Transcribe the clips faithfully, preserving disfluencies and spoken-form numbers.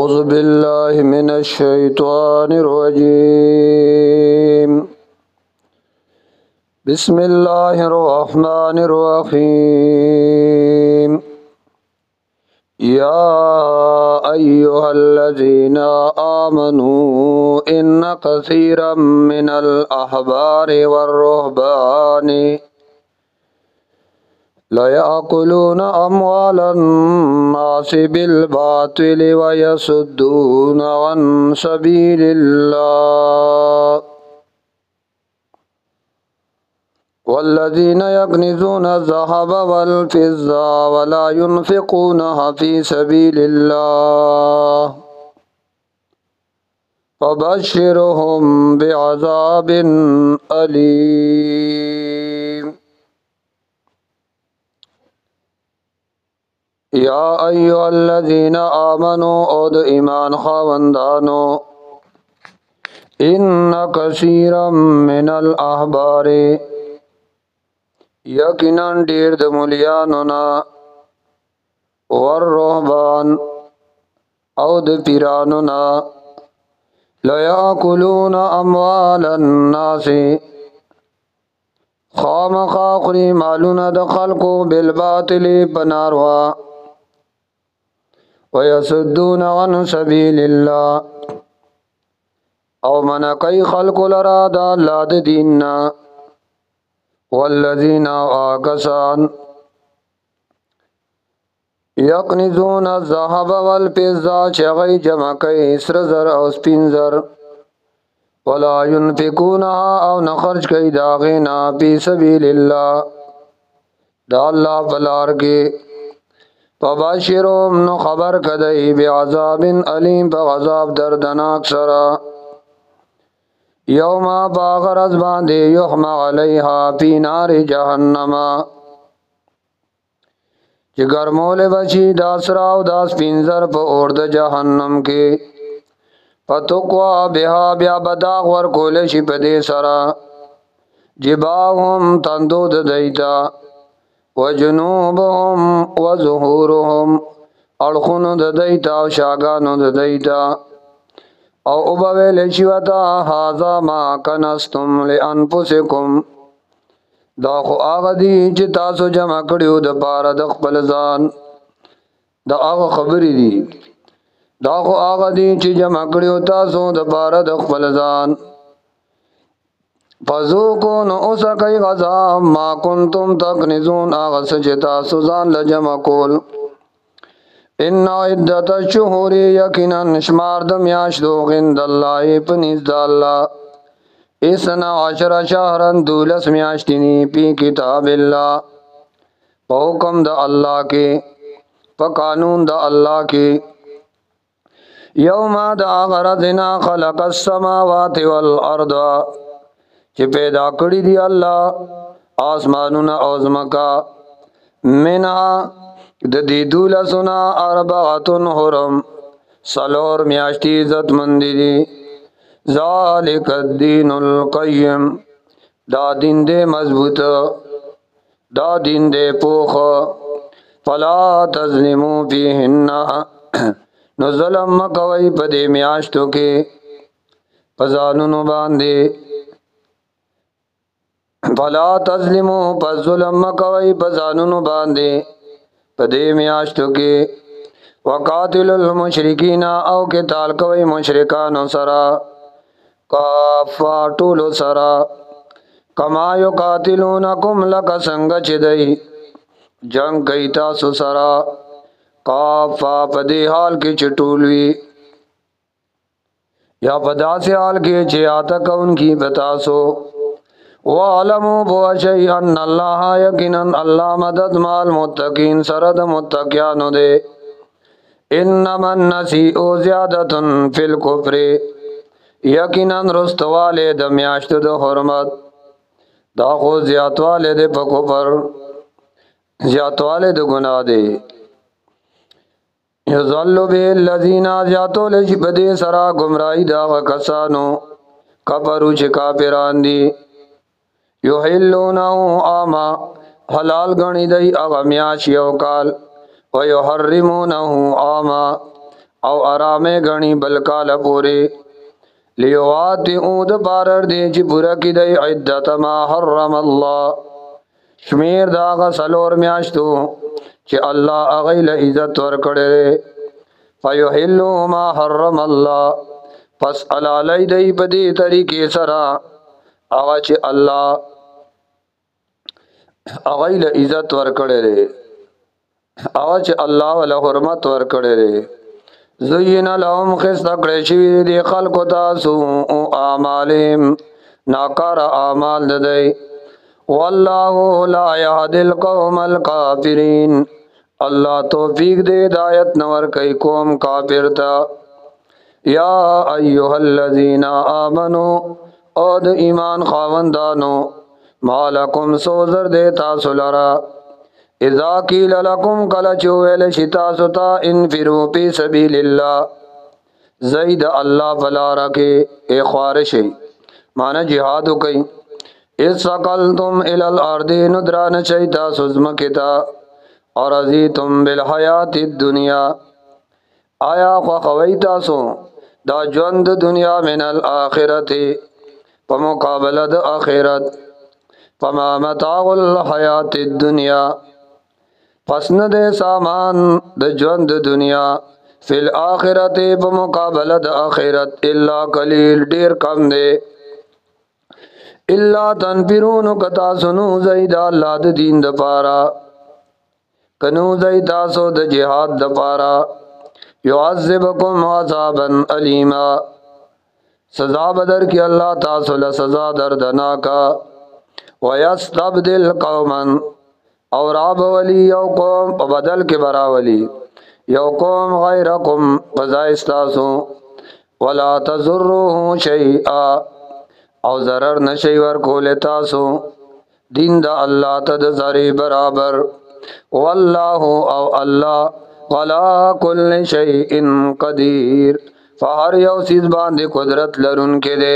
أعوذ بالله من الشيطان الرجيم بسم الله الرحمن الرحيم يا أيها الذين آمنوا إن كثيرا من الأحبار والرهبان لا يأكلون أموال الناس بالباطل ويصدون عن سبيل الله والذين يكنزون الذهب والفضة ولا ينفقونها في سبيل الله فبشرهم بعذاب أليم يا أيها الذين آمنوا أود إيمان خواندانو إن كثيرا من الأحبار یقیناً ډیر د مولیانو نه والرهبان او د پیرانو نه لا یاکلون اموال الناس خامخا خوري مالونه د خلقو بالباطل پناروا ويصدون عن سبيل الله او منقی خلق لرا د الله د دین نه والذین آکسان یکنزون الذهب والفضة چغی جمع کئی سر زر او سپین زر ولا ينفقونها او نخرج کئی داغینا پی سبیل اللہ دا اللہ فلار کے فباشرهم نو خبر کدئی بعذاب علیم بغذاب دردناک سرا یوم باغر از باندے یحمى علیہا پی نار جہنم چی گرمول بچی داسراو داس پینزر پا اورد جہنم کے فتقوا بها بیا بداغ ورکولشی پدے سرا جباہم تندود دیتا وجنوبهم وظهورهم اڑخون دیتا و شاگانو دیتا او ابویل شیوتا هازا ما کنستم لانفسکم دا خو آغا دی چی تاسو جمع کریو دا پارا دا خپل ځان دا آغا خبری دی دا خو آغا دی چی جمع کریو تاسو دا پارا دا خپل ځان فذوقوا نو اوسا کئی غذا ما کنتم تکنزون آغا سچی تاسو ځان لجمع کول ان عدت الشهور یقینا شمار د میاشتو غند الله پنځ د الله اسنا عشر شهرن دولس میاشتنی پی کتاب الله په حکم د الله کې په قانون د الله کې یوم د غرضنا خلق السماوات والارض چې پیدا کړی دی الله آسمانونه او زمکا منها د دې دولسنا اربعتن حرم سلور میاشتي عزت مند دي ذالک الدین القیم دا دین دے مضبوط دا دین دے پوخ فلا تظلموا فیہن نو ظلم مکوئی پدے میاشتو کے پزانونو باندے فلا تظلموا پس ظلم مکوئی پزانونو باندے پدے میاشتو کے وقاتل المشرکین او قتال کوي مشرکانو سرا کافا ټولو سرا کما یقاتلونکم لک څنګه چې دی جنگ کوي تاسو سرا کافا پدې حال کې چټولوي یا پداسې حال کې چې آتا کونکي بتاسو وعلموا بوشی ان الله یقینا الله مدد مال متقین سرد متقیانو دے انما النسیء زیادت فی الکفر یقینا رستواله د میاشت د حرمت دا خو زیاتواله د په کفر زیاتواله د ګناه دی یذل به الذین زیاتول چې بده سرا گمراهی دا کسانو کفرو چې کافران دي یحلونه عاما حلال غنی دی اغه میاش یو کال و یحرمونه عاما او آرامه غنی بلکال پوری لیواتی اود بارر دی چی پورا کی دی عدت ما حرم الله شمیر داغ سلور میاشتو چی اللہ اغیل عزت ورکڑے فیحلو ما حرم الله پس علالی دی پدی طریقی سرا اغا چی اللہ اغیل عزت ورکڑے اغا چی اللہ والا حرمت ورکڑے زین لهم خست کړشوی دی خلق تاسو او اعمالهم ناکار اعمال ددی والله لا يهدي القوم الكافرين الله توفیق دے ہدایت نور کئی قوم کافر تا یا ایها الذین آمنوا اود ایمان خاوندانو مالکم سوزر دے تاسو لرا اذا قیل لکم کل چویل شتا ستا انفروا فی سبیل اللہ زید اللہ فلا رکھے اے خوارشی مانا جہادو کئی اذ سقلتم الی الارض ندران چیتا سزمکتا اور ازیتم بالحیات الدنیا آیا خوخویتا سو دا جوند دنیا من الآخرت پمقابلد آخرت فما متاع الحیات الدنیا پس نه دے سامان د ژوند دنیا فی الاخرت بمقابله د اخرت الا قلیل ډیر کم دے الا تنفرون کتا سنو زید الله د دین د پارا کنو زید تاسو د جهاد د پارا يعذبکم عذابا الیما سزا بدر کی اللہ تاسو له سزا دردناکا ویستبدل قوما اور آب ولی یو قوم پا بدل کے براولی یو قوم غیرکم فزائستاسو ولا تضروه شیئا او ضرر نشیور کولتاسو دین دا اللہ تد ذری برابر واللہ او اللہ ولا کل شیئن قدیر فہر یو سیز باندے قدرت لرن کے دے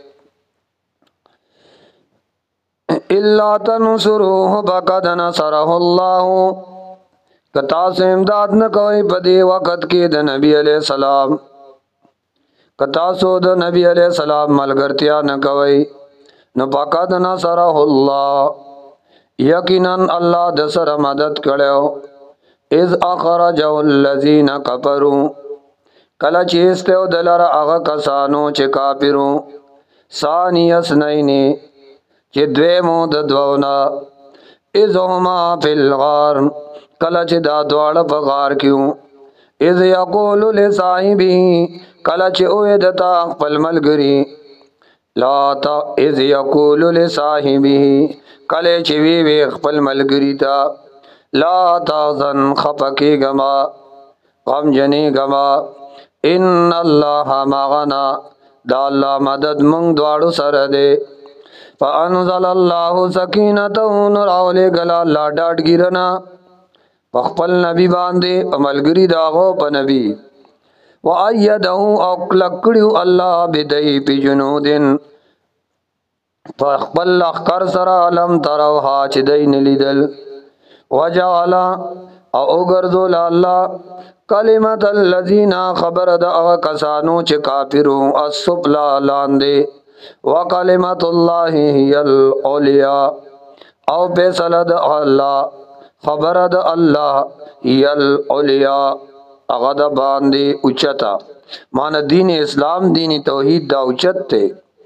الا تنصروه فقد نصره الله کتا سے امداد نہ کوئی بدی وقت کی د نبی علیہ السلام کتا سو د نبی علیہ السلام ملګرتیا نہ کوئی نو فقد نصره الله یقینا اللہ د سره مدد کړو اذ اخرجه الذين كفروا کلا چیستو دلر هغه کسانو چې کافرو ثانی اسنین چې دویمو د دوونا اذ هما فی الغار کله چې دا دواړه په غار کې اذ یقول لصاحبه کله چې اوه دتا خپل ملګری لا تا اذ یقول لصاحبه کله چې وی وی خپل ملګری تا لا تحزن خفکی گما غم جنی گما ان الله معنا دا الله مدد مونږ دواړو سره دی فانزل الله سکینته نور اوله گلا لا ډاډ ګیرنا خپل نبی باندې عملګری داغو په نبی وایده او کلکړو الله بدای په جنودن فخپل اخر سره لم تروها چې دین لیدل وجعل او غرذل الله کلمت الذین خبر د کسانو چې کافرو السفلا لاندې وکلمت الله هی العلیا او فیصله د الله خبر د الله هی العلیا هغه د باندې اوچتا مان دین اسلام دین توحید دا اوچت ته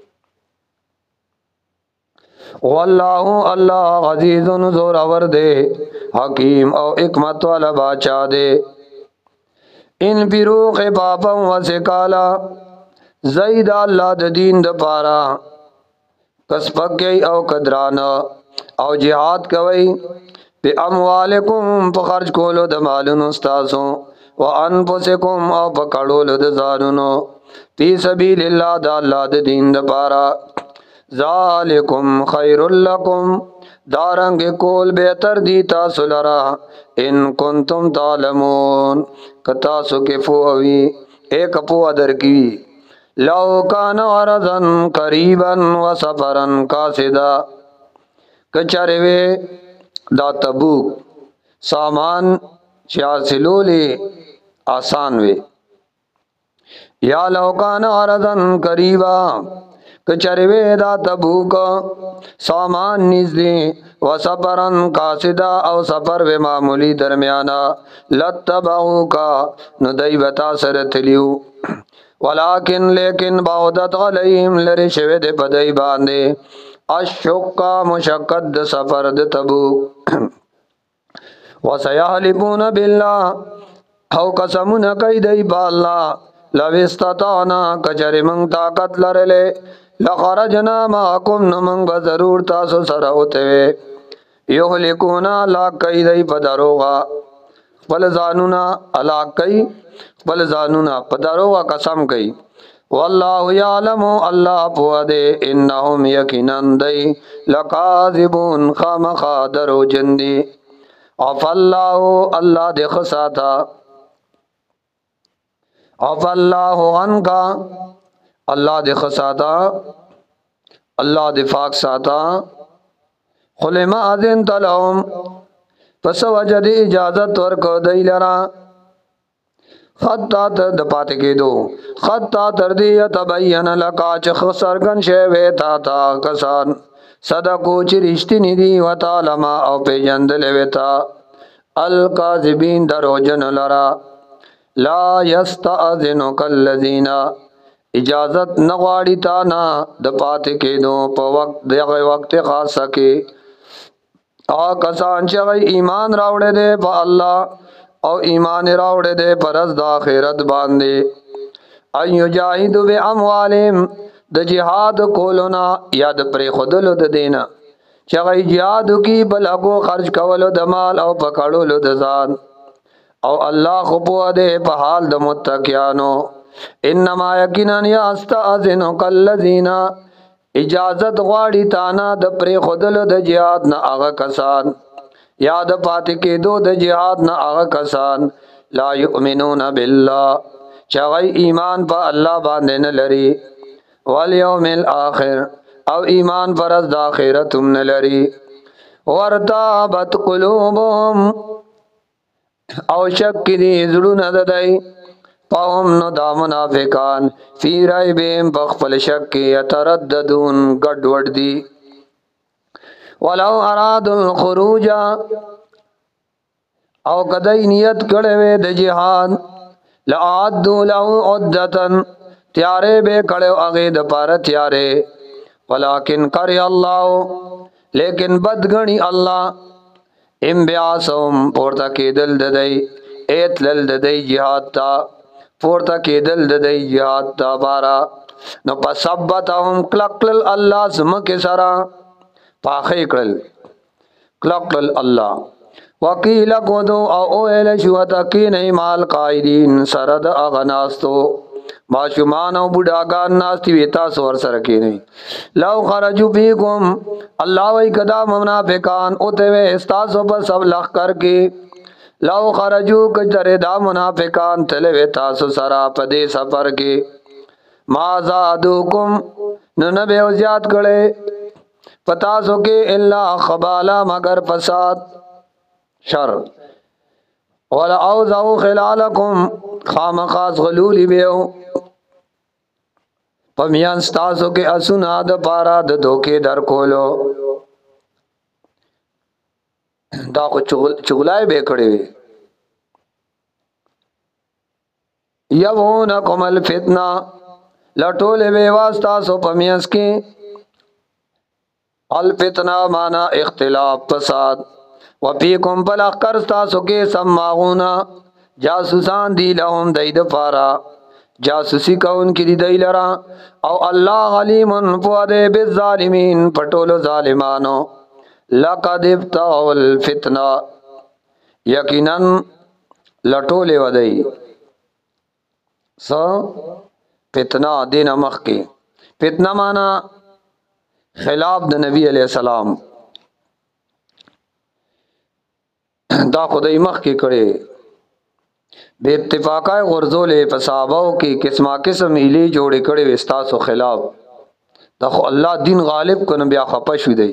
والله الله عزیز زور اور دے حکیم او حکمت والا بادشاہ دے ان فروق بابا و سکالا زید اللہ د دین د پارا کسبکی او قدرانا او جہاد کوي بی اموالکم پا خرج کولو د مالونو استاسو و انفسکم او پا کڑولو د زانونو فی سبیل اللہ دا اللہ د دین د پارا ذالکم خیر لکم دارنگ کول بہتر دی تاسو لرا ان کنتم تعلمون کتاسو کے فووی ایک پو ادر کی لو کان عرضا قریبا و سفرا قاصدا کچروے دا تبوک سامان چاسلولی آسان وے یا لو کان عرضن قریبا کچروی دا تبوک سامان نزدی و سفرن قاصدا او سفر و معمولی درمیانا لتبعو کا ندی بتا سر تلیو ولیکن لیکن باودت غلیم لری شوید پدی باندے اشقا مشقت د سفر د تبوک وسیحلفون بالله او قسمون کئی دی با اللہ لو استطاعنا کچر منگ طاقت لرلے لخرجنا معکم نمنگ بضرور تاسو سراوتوے یحلکونا لاک کئی دی پدروغا پل زانونا علاق کئی پل زانونا پدروغا قسم کئی واللہ یعلم اللہ پوادے انہم یقیناً دی لکاذبون خامخا درو جندی عف اللہ اللہ دے خساتا عف اللہ عنکا اللہ دے خساتا اللہ دے فاق ساتا خلما اذن تلہم پس وجد اجازت ورکو دی لرا خطا تر دپات کے دو خطا تردی تبین لکا چخ سرگن شیوے تا تا کسان صدقو چی رشتی ندی و تعلما او پی جندل ویتا القاذبین درو جن لرا لا یستأذنک الذین اجازت نغواڑی تانا دپات کے دو پا وقت دیغ وقت خاصا کے آ کسان چغی ایمان راوڑے دے پا اللہ او ایمان راوڑے دے پرز دا خیرت باندے ان یجاہدو بے اموالیم د جہاد کولونا یاد پر خودلو د دینا چغی جہادو کی بلگو خرج کولو د مال او پکڑولو د زان او اللہ خپو دے پا حال د متقیانو انما یقیناً یستأذنک الذین اجازت غواړي تانا د پر خودلو د جهاد نه هغه کسان یاد پاتې کېدو د جهاد نه هغه کسان لا یؤمنون بالله چې ایمان په الله باندې نه لري والیوم الاخر او ایمان پر از د آخرت هم نه لري ورتابت قلوبهم او شک دی زړونه د دی پاهم نو دا منافقان فی ریبهم بخفل شک کی یترددون گډوډ دی ولو اراد الخروج او کدی نیت کړه وې د جهاد لعدوا له عدتن تیارې به کړه هغه د پاره تیارې ولکن کری الله لیکن بدغنی الله ام بیاسم پورته کېدل د دی ایتلل د دی جهاد تا پورته کېدل د دی جهاد تا بارا نو پسبتهم کلکل الله زمکه سرا پاخې کړل کلکل الله وکیل قدو او اول شو تکین مال قائدین سرد اغناستو ماشومان او بډاګان ناستی ویتا سور سره کینی لو خرجو فیکم الله وی کدا منافقان او ته استاسو په سب لخ کر کې لو خرجو کجره دا منافقان تل ویتا سو سرا پدې سفر کې ما زادوکم نو نبه او زیات کړي پتا سو کې الا خبالا مگر فساد شر ولا اوزو خلالکم خامخاص غلولی بیو پمیان ستاسو کے اسونا د پارا د دھوکے در کولو دا خو چغلائے بے کڑے وی یبونکم الفتنہ لٹولے بے واسطاسو پمیانس کی الفتنہ مانا اختلاف فساد وفیکم پلخ کرستاسو کے سماغونا جاسوسان دی لهم دید پارا جاسوسی کون کی دی دی لرا او اللہ علیم پوادے بالظالمین پٹولو ظالمانو لقد ابتغوا الفتنہ یقیناً لٹولے ودئی سو فتنہ دین مخ کی فتنہ مانا خلاف د نبی علیہ السلام دا خدای مخ کی کڑے بے اتفاقہ غرزولے پساباو کی قسمہ قسم ایلی جوڑے کڑے وستاسو خلاف دا خو اللہ دین غالب کنو بیا خپشو دی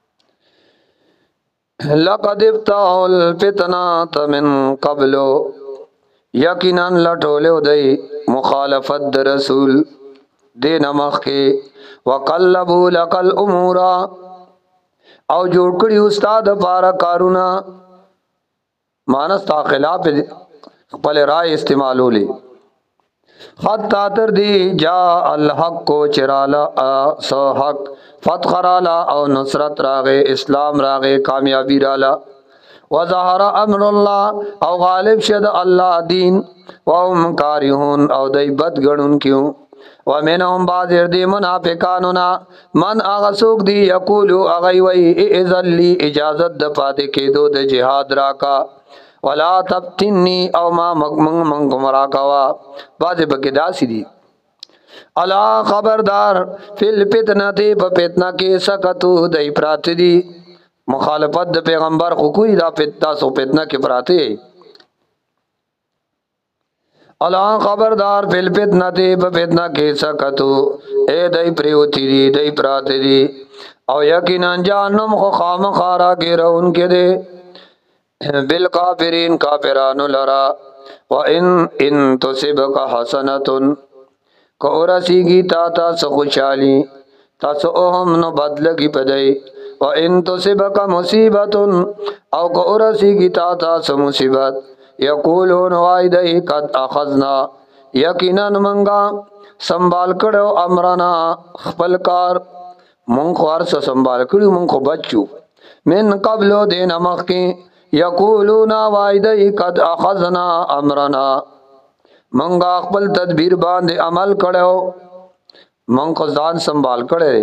لقد ابتغوا الفتنة من قبلو یقیناً لٹولے دی مخالفت د رسول دین مخ کې وقلبوا لك الامور او جوړ کړي استاد پارا کارونا مانس تا خلاف خپل رائے استعمالولې حتی تر دی جا الحق کو چرالا سو حق فتح رالا او نصرت راغے اسلام راغے کامیابی رالا وظهر امر الله او غالب شد الله دین وهم کارهون او دای بد غنون کیو ومنهم بعض دی منافقانونا من اغسوک دی یقولو اغی وی اذن لی اجازت د پاتې کېدو د جهاد راکا ولا تبتنی او ما مغمنگ منگ مراکوا بعض بکداسی دی الا خبردار فی الفتنتی پا فتنہ کی سکتو دی پرات دی مخالفت د پیغمبر خو کوئی دا فتنہ سو فتنہ کی پراتے الا خبردار فی الفتنتی پا فتنہ کی سکتو اے دی پریوتی دی دی پرات دی او یقینا جانم خو خام خارا کی رون کے دے بالکافرین کافرانو لرا وان ان تصبک حسنۃ کو رسیگی تا تا سو خوشالی تا سو هم نو بدلگی پدای وان تصبک مصیبت او کو رسیگی تا تا سو مصیبت یقولون وایدای قد اخذنا یقینا منگا سنبال کړو امرنا خپل کار مون خور سو سنبال کړو مون خو بچو من قبل دین مخکی یقولون وایدای قد اخذنا امرنا منگا خپل تدبیر باندې عمل کړو من کو ځان سنبال کړي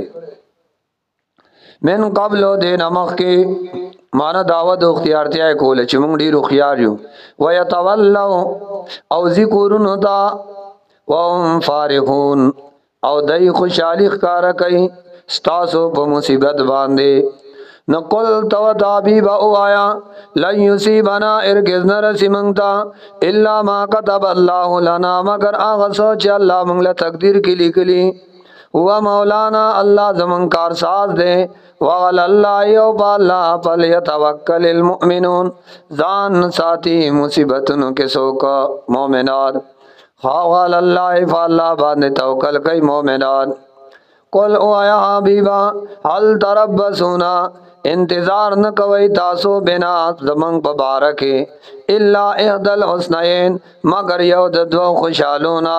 من قبل دین مخکی معنا دعوت او اختیارتیا کول چې موږ ډیر خيار یو ويتولوا او ذکرون تا وهم فارحون او دای خوشالي ښکارا کوي ستاسو په مصیبت باندې نقل تو تعبیب او آیا لن یصیبنا ارگز نرسی منگتا الا ما کتب اللہ لنا مگر آغا سوچ اللہ منگل تقدیر کی لکلی ہوا مولانا اللہ زمن کار ساز دے وغل اللہ یو پا اللہ فلیتوکل المؤمنون زان ساتی مصیبتنو کے سوکا مومنان خواغل اللہ فاللہ باندے توکل کئی مومنان قل او آیا حبیبا حل تربسونا انتظار نہ کوي تاسو بنا زمنګ مبارکه الا احد الحسنین مگر یو د دو خوشالونا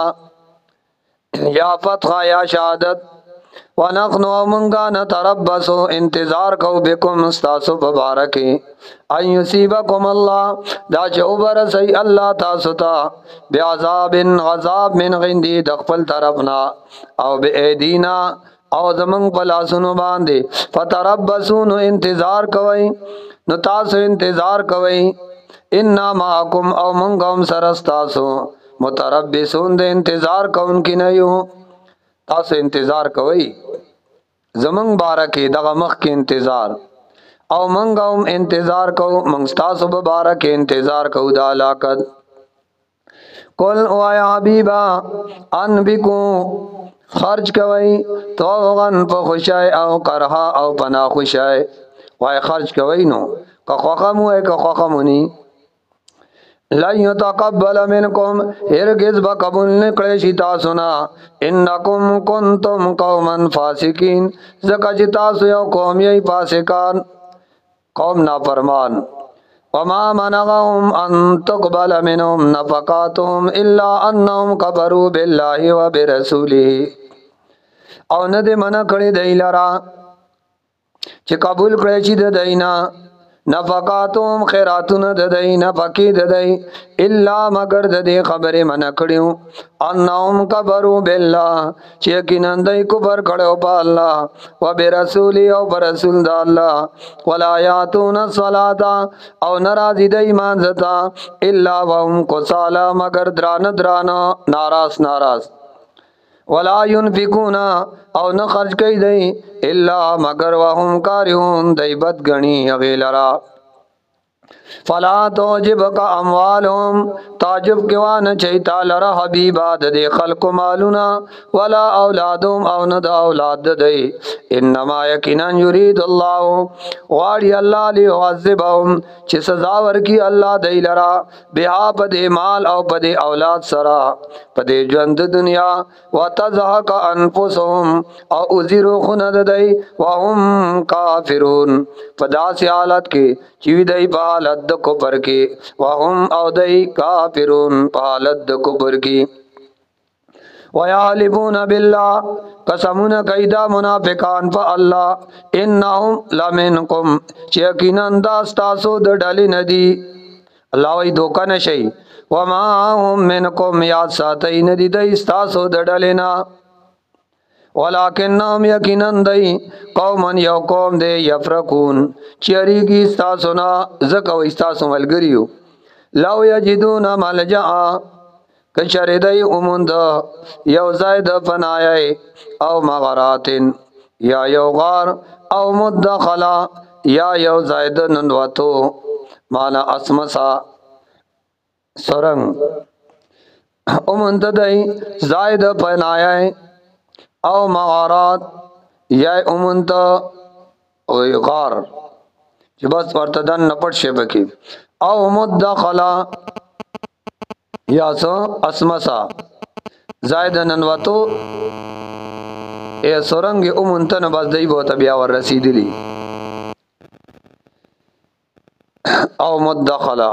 یا فتح یا شهادت ونحن منغا نتربصو انتظار کو بكم استاسو مبارکه ان یصيبکم الله دا جوبر سی الله تاسو ته بعذاب عذاب من غندی د خپل طرفنا او بأیدینا او زمنګ پلاسونو باندې فتربصون انتظار کوي نو تاسو انتظار کوي ان معکم او منغم سرستاسو متربصون د انتظار کوونکی نه یو تاسو انتظار کوي زمنګ بارکه دغه مخ کې انتظار او منغم انتظار کو منګ تاسو مبارک انتظار کو د علاقت قل او یا حبیبا ان بکو خرج کوي توغن په خوشای او کرها او پنا خوشای وای خرج کوي نو که خوخمو که خوخمونی لا يتقبل منكم هرگز با قبول نکړی شي تاسو نه انکم کنتم قوما فاسقین زکه چې تاسو یو قوم یې فاسقان قوم نافرمان وما منعهم ان تقبل منهم نفقاتهم الا انهم كفروا بالله وبرسوله او نه دې منع کړی دی لرا چې قبول کړی چې د دینا نفقاتهم خیراتون د دینا فقې د دی الا مگر د دې خبره منع کړیو انهم كفروا بالله چې یقینا دوی کفر کړو په الله وبرسوله او پر رسول د الله ولا یاتون الصلاه او ناراضی د ایمان زتا الا وهم قصالا مگر دران دران ناراض ناراض ولا ينفقون او نه خرج کوي دی الا مگر وهم کارهون دی بد غنی غیلرا فلا توجبک اموالهم تعجب کیوان چیتا لرا حبیبا د خلق مالونا ولا اولادهم او نه د اولاد دی انما یقینا یرید الله واړی الله لیعذبهم چې سزا ورکی الله دی لرا بها پد مال او پد اولاد سرا پد ژوند دنیا وتزهق انفسهم او ازیرو خند دی وهم کافرون پداس حالت کې چې دی په حالت د کفر کې وهم او دی کافرون په حالت د کفر کې ويحلفون بالله قسمون کیدا منافقان په الله انهم لمنکم چې یقینا دا تاسو د ډلې ندي الله وی دوکه نشي وما هم منکم یا ساتي ندي د تاسو د ډلې نه ولکنهم یقینا دی قومن یو قوم دی یفرقون چریږي تاسو نه زکه و تاسو ملګریو لو یجدون ملجا کچری دی اومند یو زید پنای او مغراتن یا یو غار او مدخلا یا یو زید ننواتو مانا اسمسا سرنگ اومند دی زید پنای او مغارات یا امنت او غار چې بس ورته دن نپټ شي بکی او مدخلا یا سو اسمسا زائد ننواتو اے سورنگ امنت نه بس دی بہت بیا ور رسیدلی او مدخلا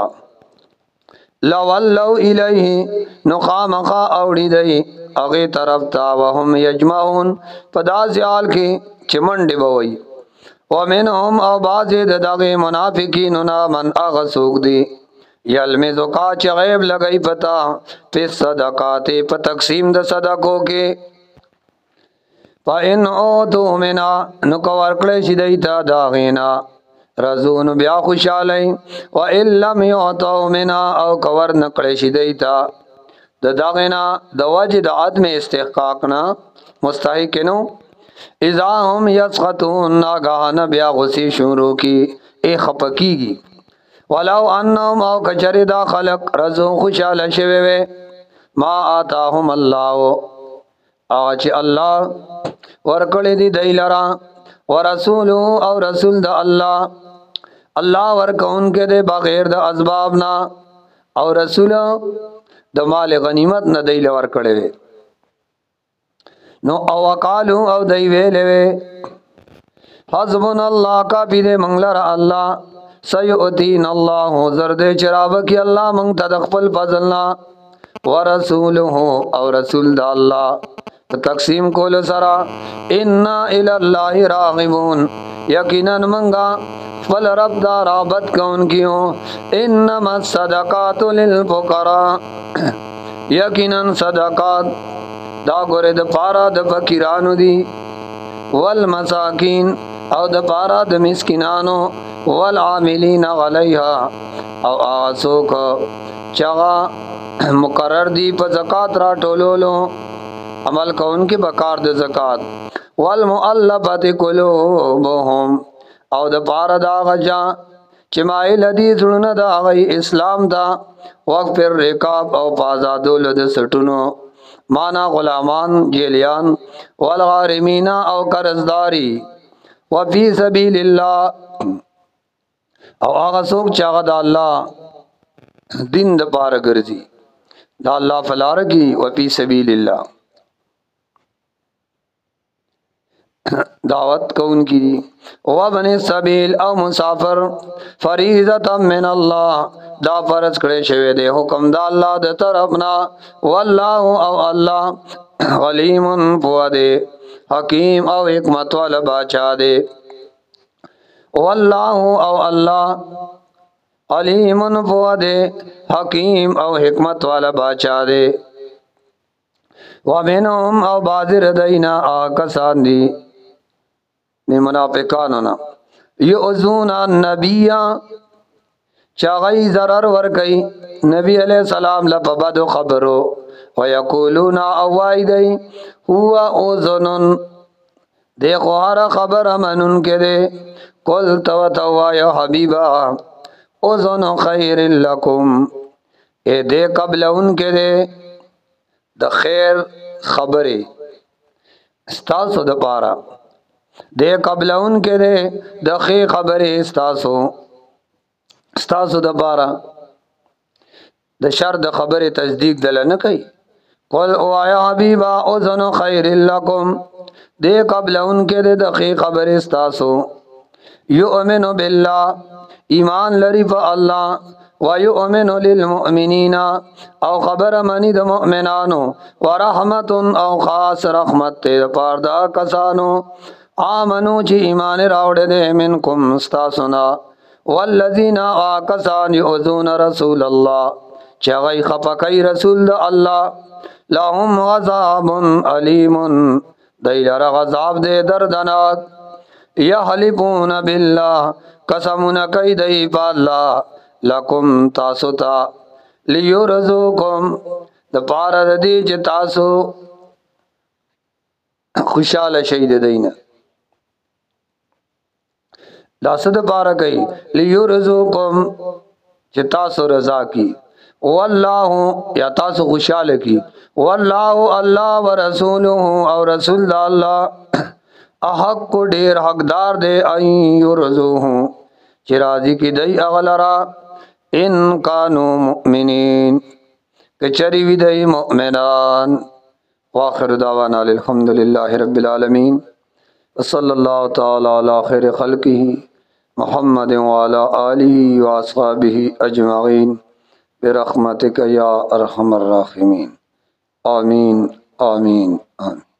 لولو الیه نقامخا اوڑی دی اغی طرف تا وهم یجمعون پداز حال کی چمنڈی بوئی ومنهم او بازی دداغی منافقیننا من اغسوک دی یلمزو کا چی غیب لگئی پتا پی صدقاتی پا تقسیم د صدقوں کے پا ان اوتو منا نکور کلیش دیتا داغینا رزون بیا خوشالی و ان لم یعطو منا او کور نکلیش دیتا د داغینا د وجه د عدم استحقاقنا مستحق نو اذا هم یسخطون ناگاہن بیا غسی شروع کی اے خپکی گی ولو انهم او کچری دا خلق رزو خوشحال شویوے ما آتاهم اللہ آچ اللہ ورکڑی دی دی لرا ورسولو او رسول دا اللہ اللہ ورکون کے دے بغیر دا اسبابنا او رسولو د مال غنیمت نه دی لور کړي نو او وقالو او دی ویلې حسبنا الله کا بيد منګلر الله سيؤتين الله زرد چراب کی الله مونږ ته خپل فضلنا ورسوله او رسول د الله تقسیم کول سرا ان الى الله راغبون یقینا منګه فل رب دا رابط کون کیوں انما الصدقات للفقراء یقینا صدقات دا گورے د پارا د فقیرانو دی والمساکین او د پارا د مسکینانو والعاملین علیها او آسوک چغا مقرر دی په زکات را ټولولو عمل کون کی بکار د زکات والمؤلفات قلوبهم او د پارا دا غجا چې مایل دی زړونه دا غي اسلام دا وقف پر رکاب او پازادول د سټونو مانا غلامان جیلیان والغارمین او قرضداری وفي سبیل الله او هغه څوک چې هغه د الله دین د پاره ګرځي دا الله فلارږي وفي سبیل الله دعوت کون کی او بن سبیل او مسافر فریضه من الله دا فرض کړي شوی دی حکم دا الله د طرفنا والله او الله علیم فؤاد حکیم او حکمت والا بادشاہ دی والله او الله علیم فؤاد حکیم او حکمت والا بادشاہ دی ومنهم او بازر دینا آکسان دی نی منافقانو نا یعزون النبی چاگئی ضرر ورکی نبی علیہ السلام لپبد خبرو ویقولون اوائی دی هو اوزنن دے خوار خبر منن کے دے قل تو تو یا حبیبا उज़न खैर लकुम, ए दे कबल उनके दे द खैर खबरे स्तासो द पारा, दे कबल उनके दे द खैर खबरे स्तासो स्तासो द पारा, द शर द खबरे तस्दीक दल न कई। कुल ओ आया हबीबा उज़न खैर लकुम, दे कबल उनके दे द खैर खबरे स्तासो, युमिनु बिल्लाह, ईमान लरी प अल्लाह, व युमिनु लिल मुमिनीना, औ खबर मनी द मुमिनानो, व रहमतुन औ खास रहमत ते पारदा कसानो, आमनु ची ईमान रावड़े दे मिनकुम स्तासुना, वल्लज़ीना आकसान युज़ून रसूल अल्लाह, चगई खपकई रसूल द अल्लाह, लहुम गज़ाबुन अलीमुन, दैलर गज़ाब दे दर्दनाक, यहलिफून बिल्लाह, कसमुन कई दई पाल्ला, लकुम तासुता, लियुरज़ुकुम, द पार दी च तासु खुशाल शहीद दईना, दासद पार कई लियुरज़ुकुम च तासु रज़ा की, वल्लाहु या तासु खुशाल की, वल्लाहु अल्लाह व रसूलुहु और रसूल अल्लाह अहक को ढेर हकदार दे अयुरज़ुहु चिराजी की दई अगलरा, इन कानू मुमिनीन के चरी विदई मुमिनान। वाखिर दावाना अल्हम्दुलिल्लाहि रब्बिल आलमीन, सल्लल्लाहु तआला अला खैर खल्किही मुहम्मद व अला आलिहि व अस्हाबिहि अजमईन बिरहमतिक या अरहमर राहिमीन। आमीन आमीन आमीन।